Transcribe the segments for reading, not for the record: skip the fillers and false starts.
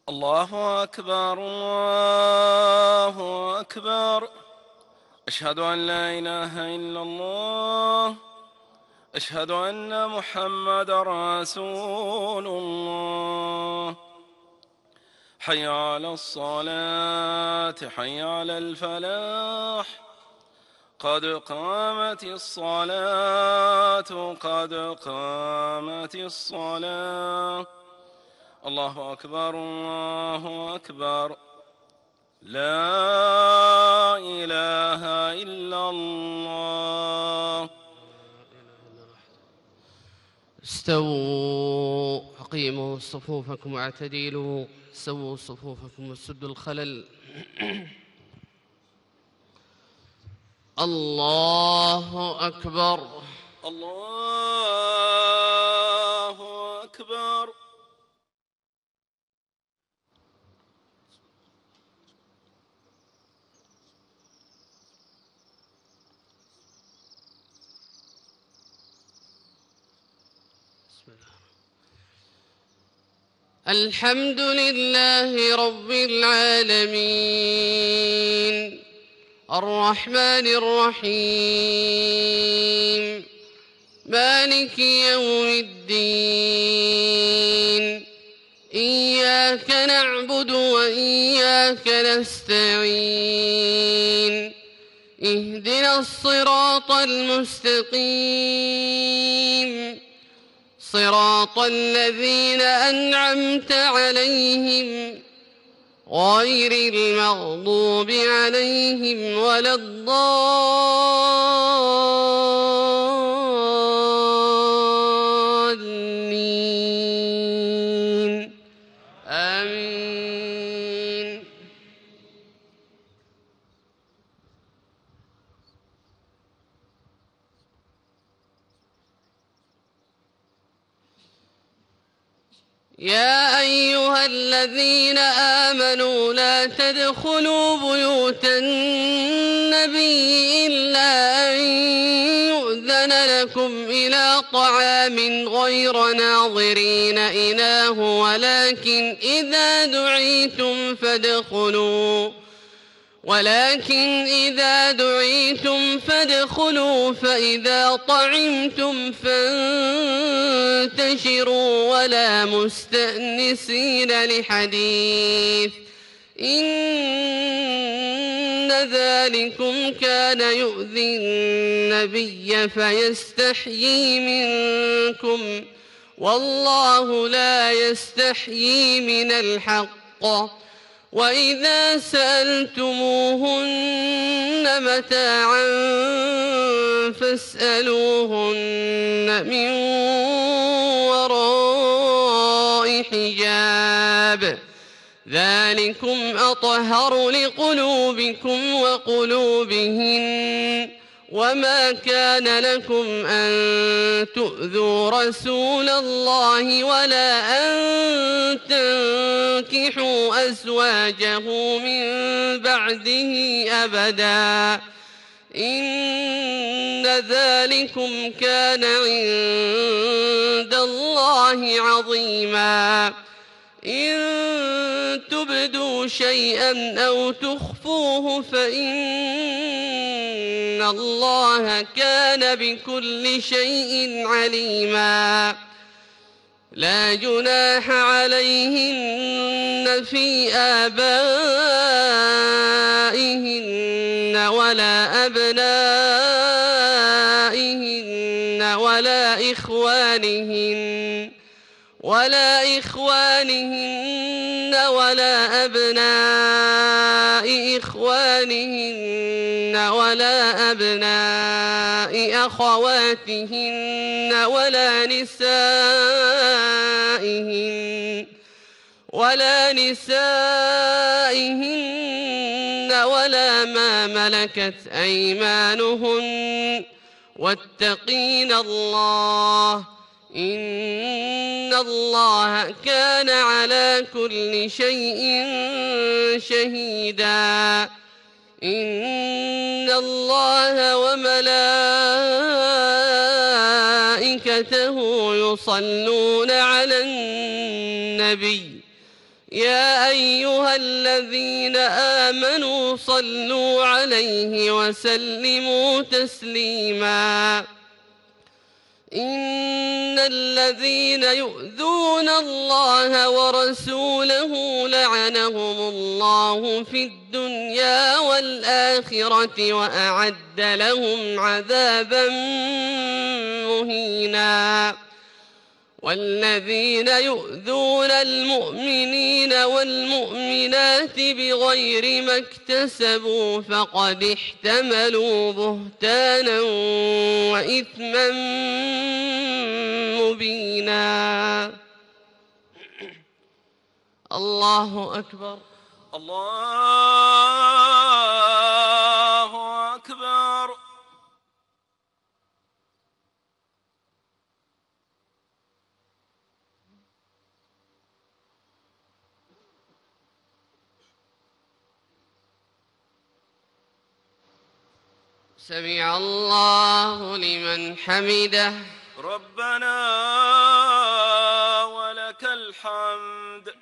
الله أكبر الله أكبر. أشهد أن لا إله إلا الله. أشهد أن محمدا رسول الله. حي على الصلاة حي على الفلاح. قد قامت الصلاة قد قامت الصلاة. الله أكبر الله أكبر. لا إله إلا الله. استووا، أقيموا صفوفكم واعتدلوا، سووا صفوفكم وسدوا الخلل. الله أكبر الله أكبر. الحمد لله رب العالمين الرحمن الرحيم مالك يوم الدين. إياك نعبد وإياك نستعين. اهدنا الصراط المستقيم، صراط الذين أنعمت عليهم غير المغضوب عليهم ولا الضالين. آمين. يا أيها الذين آمنوا لا تدخلوا بيوت النبي إلا أن يؤذن لكم إلى طعام غير ناظرين إناه ولكن إذا دعيتم فادخلوا فإذا طعمتم فانتشروا ولا مستأنسين لحديث إن ذلكم كان يؤذي النبي فيستحيي منكم والله لا يستحيي من الحق. وإذا سألتموهن متاعا فاسألوهن من وراء حجاب ذلكم أطهر لقلوبكم وقلوبهن. وما كان لكم أن تؤذوا رسول الله ولا أن تنكحوا أزواجه من بعده أبدا إن ذلكم كان عند الله عظيما. إن تبدوا شيئا أو تخفوه فإن الله كان بكل شيء عليما. لا جناح عليهن في آبائهن ولا أبنائهن ولا إخوانهن ولا أبناء إخوانهن ولا أبناء أخواتهن ولا نسائهن ولا ما ملكت أيمانهن واتقين الله إن الله كان على كل شيء شهيدا. إن الله وملائكته يصلون على النبي يا أيها الذين آمنوا صلوا عليه وسلموا تسليما إن الذين يؤذون الله ورسوله لعنهم الله في الدنيا والآخرة وأعد لهم عذابا مهينا والذين يؤذون المؤمنين والمؤمنات بغير ما اكتسبوا فقد احتملوا بهتانا وإثما مبينا. الله أكبر. الله أكبر. سمع الله لمن حمده. ربنا ولك الحمد.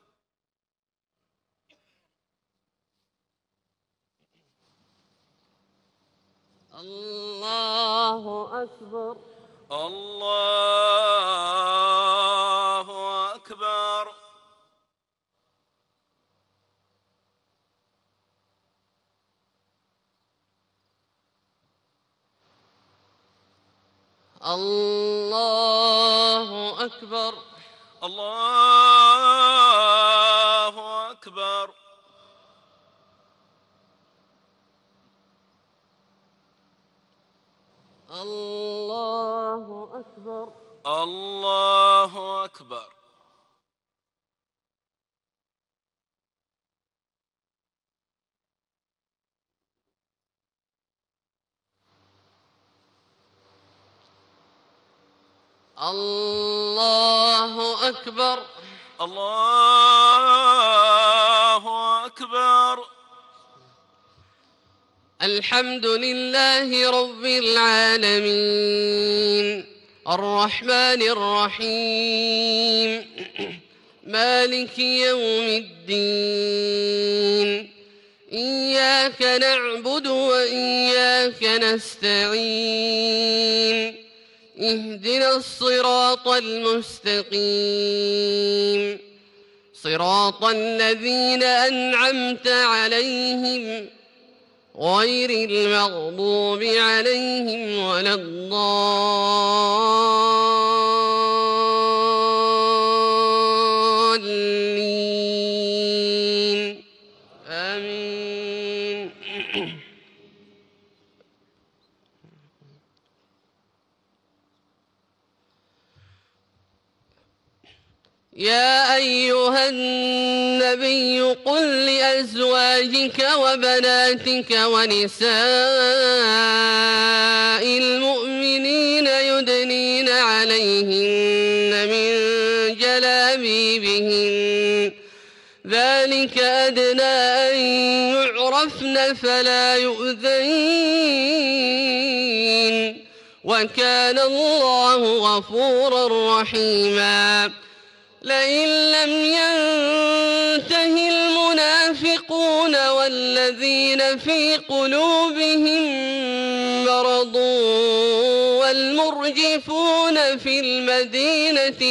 الله أكبر. الله أكبر. الله أكبر. الله أكبر. الله أكبر. الله أكبر. الله أكبر. الله أكبر. الحمد لله رب العالمين الرحمن الرحيم مالك يوم الدين إياك نعبد وإياك نستعين اهدنا الصراط المستقيم صراط الذين أنعمت عليهم غير المغضوب عليهم ولا الضالين آمين. يا أيها النبي قل لأزواجك وبناتك ونساء المؤمنين يدنين عليهن من جلابيبهن ذلك أدنى أن يعرفن فلا يؤذين وكان الله غفورا رحيما. لئن لم ينته المنافقون والذين في قلوبهم مرض والمرجفون في المدينة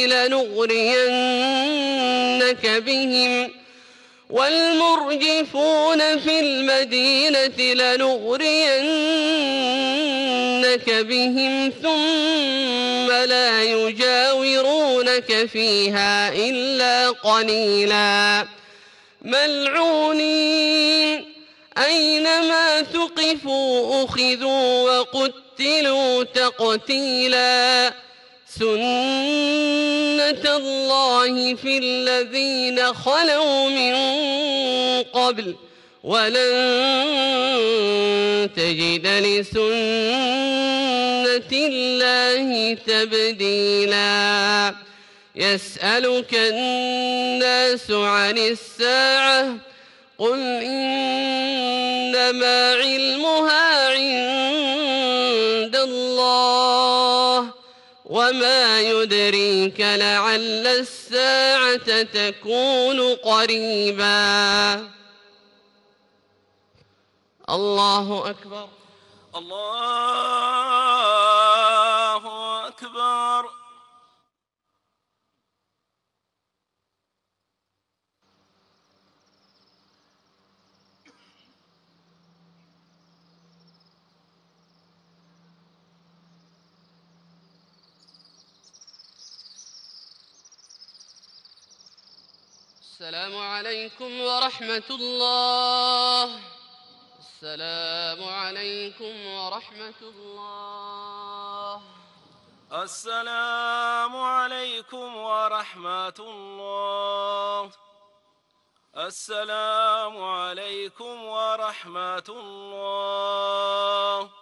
لنغرينك بهم ثم لا يجاورونك فيها إلا قليلا ملعونين أينما ثقفوا أخذوا وقتلوا تقتيلا سنة الله في الذين خلوا من قبل ولن تجد لسنة الله تبديلا. يسألك الناس عن الساعة قل إنما علمها عند الله وما يدريك لعل الساعة تكون قريبا. الله أكبر. الله أكبر. السلام عليكم ورحمة الله. السلام عليكم ورحمة الله. السلام عليكم ورحمة الله. السلام عليكم ورحمة الله.